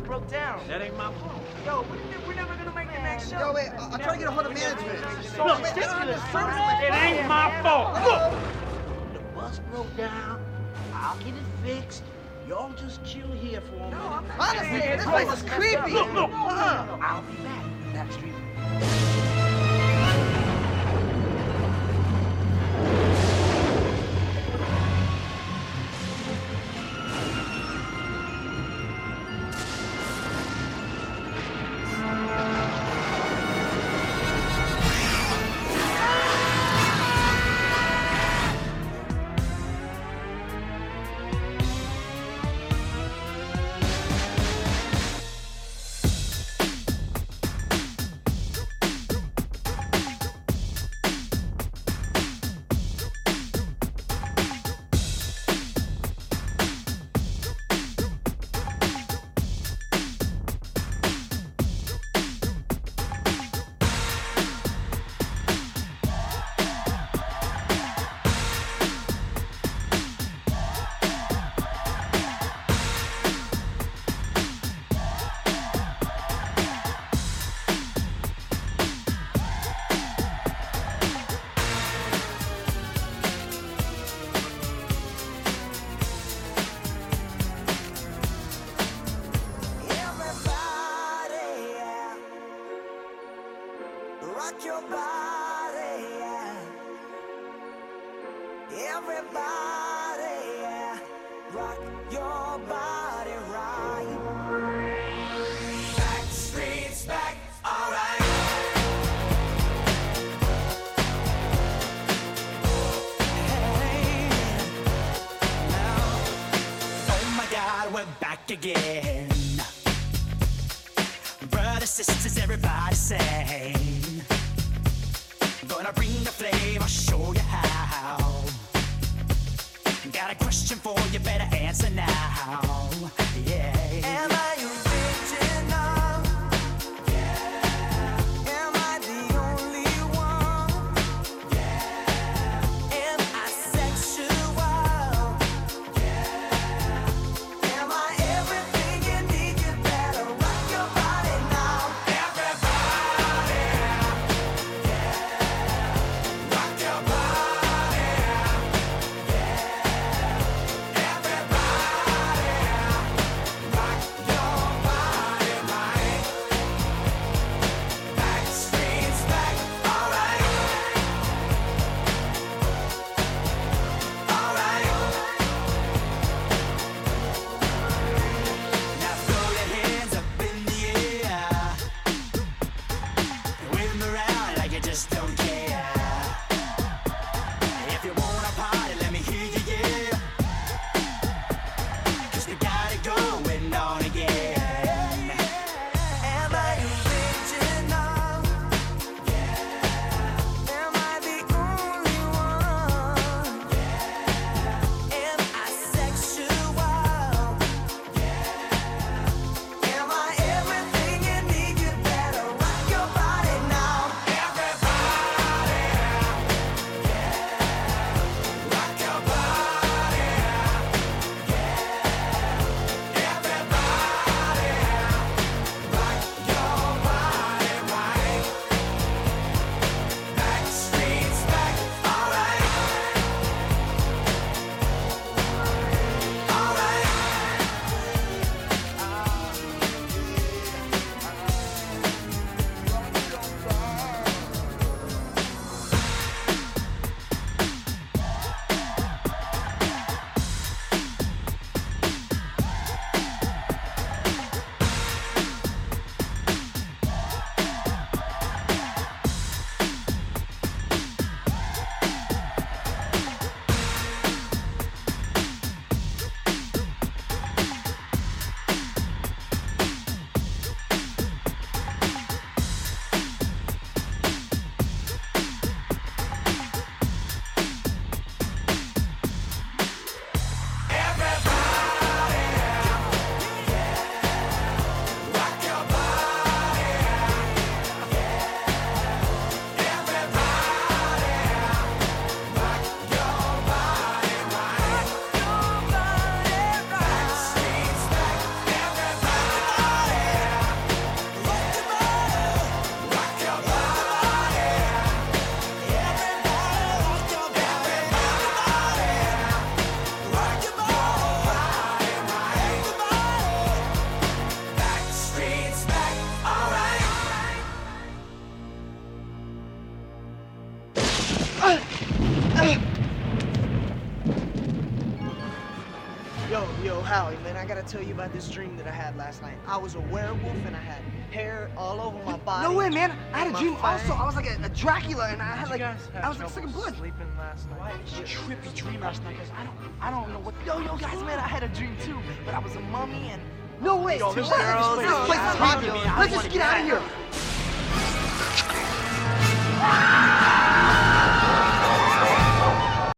broke down. That ain't my fault. Yo, we're never gonna make the next show. Yo, wait, I'll try to get a hold of management. Look, it ain't my fault. Look, the bus broke down. I'll get it fixed. Y'all just chill here for a minute. Honestly, this place is creepy. Look. I'll be back. Backstreet. Rock your body, yeah. Everybody, yeah. Rock your body right. Backstreet's back, alright. Hey, now, oh my God, we're back again. Brothers, sisters, everybody sing. Gonna bring the flame, I'll show you how. Got a question for you, better answer now. Yeah. Am I original? Yeah. Am I the only one? Yeah. Am I sexual? Yeah. Am I everything you need? You better rock your body now. Everybody. Yeah. Rock your body. Yeah. Everybody. Yo, Howie, man, I gotta tell you about this dream that I had last night. I was a werewolf and I had hair all over my body. No way, man. I had a My dream face. also. I was like a Dracula and I had like, guys have I was like trouble sucking blood. sleeping last night? It's a trippy dream last night, guys. I don't know what. Yo, guys, man, I had a dream too, but I was a mummy and. No way. Yo, This this girl, place this is place is haunted, haunted, man. man. Let's I just wanna get out of get here.